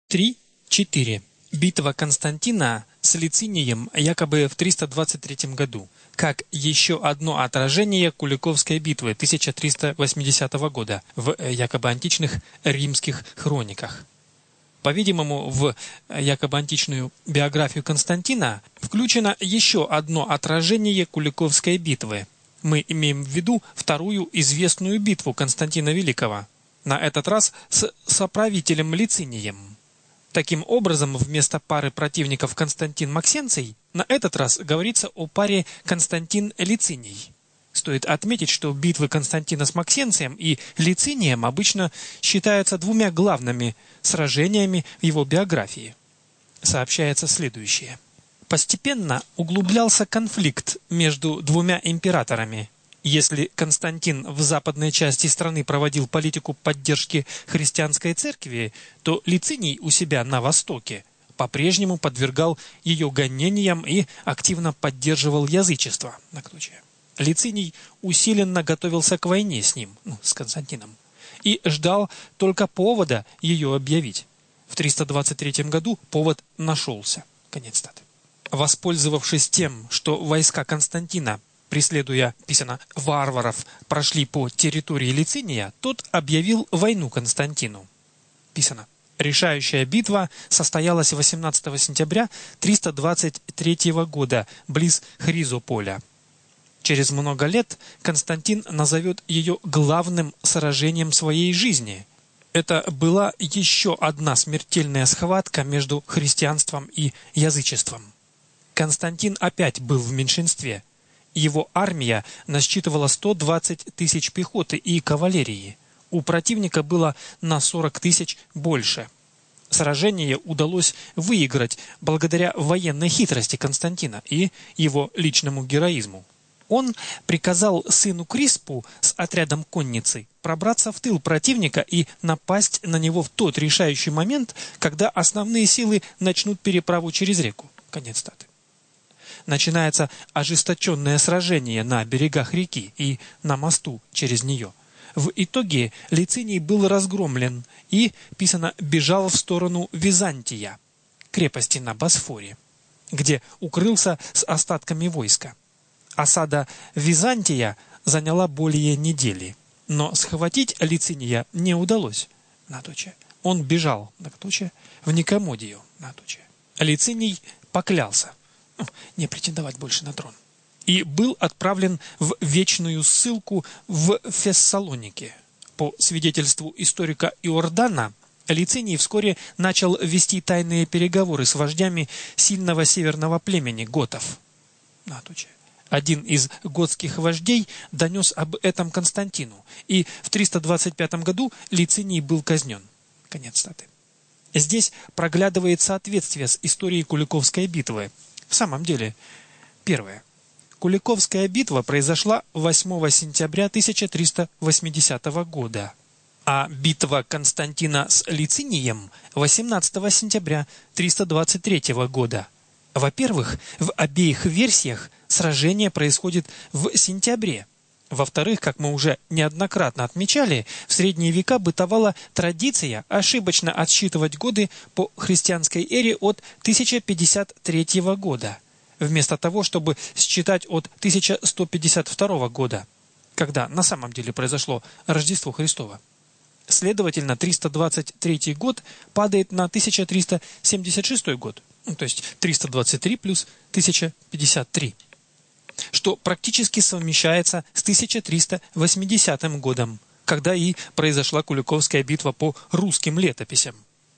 3.4. Битва Константина с Лицинием якобы в 323 году, как еще одно отражение Куликовской битвы 1380 года в якобы античных римских хрониках. По-видимому, в якобы античную биографию Константина включено еще одно отражение Куликовской битвы. Мы имеем в виду вторую известную битву Константина Великого, на этот раз с соправителем Лицинием. Таким образом, вместо пары противников Константин-Максенций, на этот раз говорится о паре Константин-Лициний. Стоит отметить, что битвы Константина с Максенцием и Лицинием обычно считаются двумя главными сражениями в его биографии. Сообщается следующее. Постепенно углублялся конфликт между двумя императорами. Если Константин в западной части страны проводил политику поддержки христианской церкви, то Лициний у себя на востоке по-прежнему подвергал ее гонениям и активно поддерживал язычество. Лициний усиленно готовился к войне с ним, с Константином, и ждал только повода ее объявить. В 323 году повод нашелся. Конец цитаты. Воспользовавшись тем, что войска Константина, преследуя, писано, варваров, прошли по территории Лициния, тот объявил войну Константину. Писано. Решающая битва состоялась 18 сентября 323 года близ Хризополя. Через много лет Константин назовет ее главным сражением своей жизни. Это была еще одна смертельная схватка между христианством и язычеством. Константин опять был в меньшинстве. Его армия насчитывала 120 тысяч пехоты и кавалерии. У противника было на 40 тысяч больше. Сражение удалось выиграть благодаря военной хитрости Константина и его личному героизму. Он приказал сыну Криспу с отрядом конницы пробраться в тыл противника и напасть на него в тот решающий момент, когда основные силы начнут переправу через реку. Конец цитаты. Начинается ожесточенное сражение на берегах реки и на мосту через нее. В итоге Лициний был разгромлен и, писано, бежал в сторону Византия, крепости на Босфоре, где укрылся с остатками войска. Осада Византия заняла более недели, но схватить Лициния не удалось. Он бежал в Никомодию. Лициний поклялся не претендовать больше на трон и был отправлен в вечную ссылку в Фессалоники. По свидетельству историка Иордана, Лициний вскоре начал вести тайные переговоры с вождями сильного северного племени готов. Один из готских вождей донес об этом Константину, и в 325 году Лициний был казнен. Конец цитаты. Здесь проглядывает соответствие с историей Куликовской битвы. В самом деле, первое. Куликовская битва произошла 8 сентября 1380 года, а битва Константина с Лицинием 18 сентября 323 года. Во-первых, в обеих версиях сражение происходит в сентябре. Во-вторых, как мы уже неоднократно отмечали, в средние века бытовала традиция ошибочно отсчитывать годы по христианской эре от 1053 года, вместо того, чтобы считать от 1152 года, когда на самом деле произошло Рождество Христово. Следовательно, 323 год падает на 1376 год, то есть 323 плюс 1053. Что практически совмещается с 1380 годом, когда и произошла Куликовская битва по русским летописям.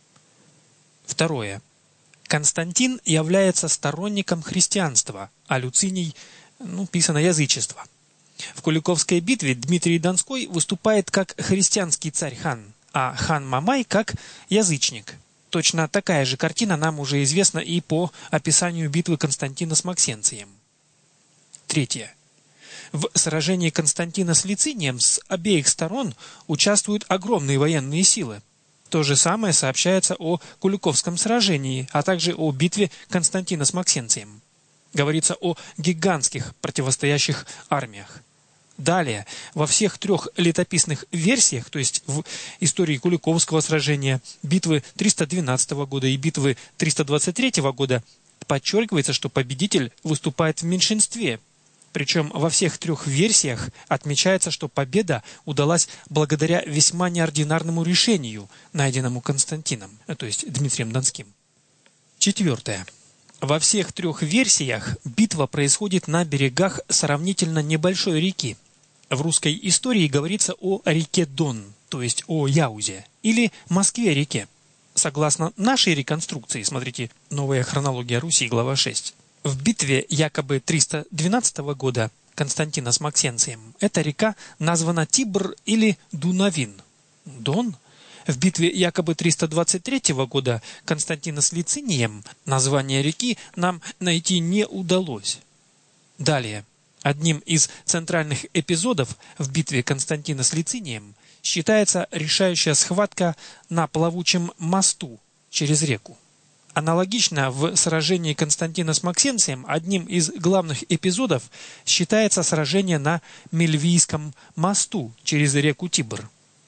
Второе. Константин является сторонником христианства, а Лициний, писано, язычество. В Куликовской битве Дмитрий Донской выступает как христианский царь-хан, а хан Мамай как язычник. Точно такая же картина нам уже известна и по описанию битвы Константина с Максенцием. Третье. В сражении Константина с Лицинием с обеих сторон участвуют огромные военные силы. То же самое сообщается о Куликовском сражении, а также о битве Константина с Максенцием. Говорится о гигантских противостоящих армиях. Далее, во всех трех летописных версиях, то есть в истории Куликовского сражения, битвы 312 года и битвы 323 года, подчеркивается, что победитель выступает в меньшинстве. Причем во всех трех версиях отмечается, что победа удалась благодаря весьма неординарному решению, найденному Константином, то есть Дмитрием Донским. Четвертое. Во всех трех версиях битва происходит на берегах сравнительно небольшой реки. В русской истории говорится о реке Дон, то есть о Яузе, или Москве-реке. Согласно нашей реконструкции, смотрите, «Новая хронология Руси», глава 6, в битве якобы 312 года Константина с Максенцием эта река названа Тибр или Дунавин. Дон. В битве якобы 323 года Константина с Лицинием название реки нам найти не удалось. Далее. Одним из центральных эпизодов в битве Константина с Лицинием считается решающая схватка на плавучем мосту через реку. Аналогично в сражении Константина с Максенцием одним из главных эпизодов считается сражение на Мельвийском мосту через реку Тибр.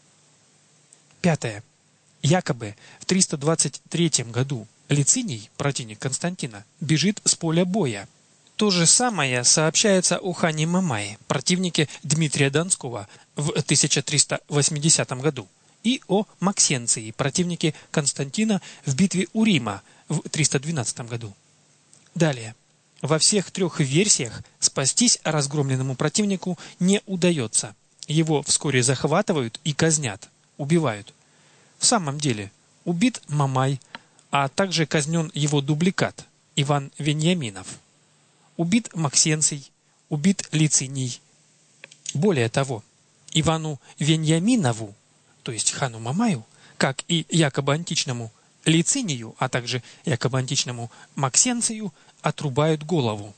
Пятое. Якобы в 323 году Лициний, противник Константина, бежит с поля боя. То же самое сообщается о хане Мамае, противнике Дмитрия Донского, в 1380 году, и о Максенции, противнике Константина в битве у Рима в 312 году. Далее. Во всех трех версиях спастись разгромленному противнику не удается. Его вскоре захватывают и казнят, убивают. В самом деле, убит Мамай, а также казнен его дубликат Иван Вениаминов. Убит Максенций, убит Лициний. Более того, Ивану Вениаминову, то есть хану Мамаю, как и якобы античному Лицинию, а также якобы античному Максенцию, отрубают голову.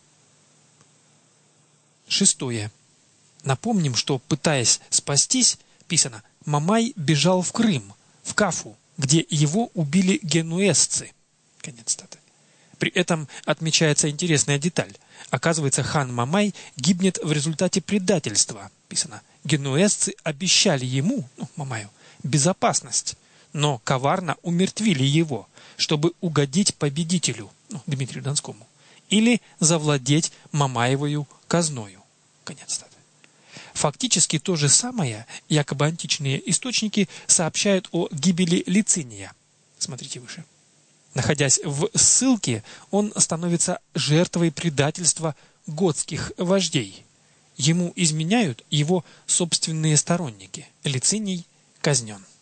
Шестое. Напомним, что, пытаясь спастись, писано, Мамай бежал в Крым, в Кафу, где его убили генуэзцы. Конец цитаты. При этом отмечается интересная деталь. Оказывается, хан Мамай гибнет в результате предательства. Писано, генуэзцы обещали ему, Мамаю, безопасность, но коварно умертвили его, чтобы угодить победителю, Дмитрию Донскому, или завладеть Мамаевою казною. Конец цитаты. Фактически то же самое якобы античные источники сообщают о гибели Лициния. Смотрите выше. Находясь в ссылке, он становится жертвой предательства готских вождей. Ему изменяют его собственные сторонники. Лициний казнен.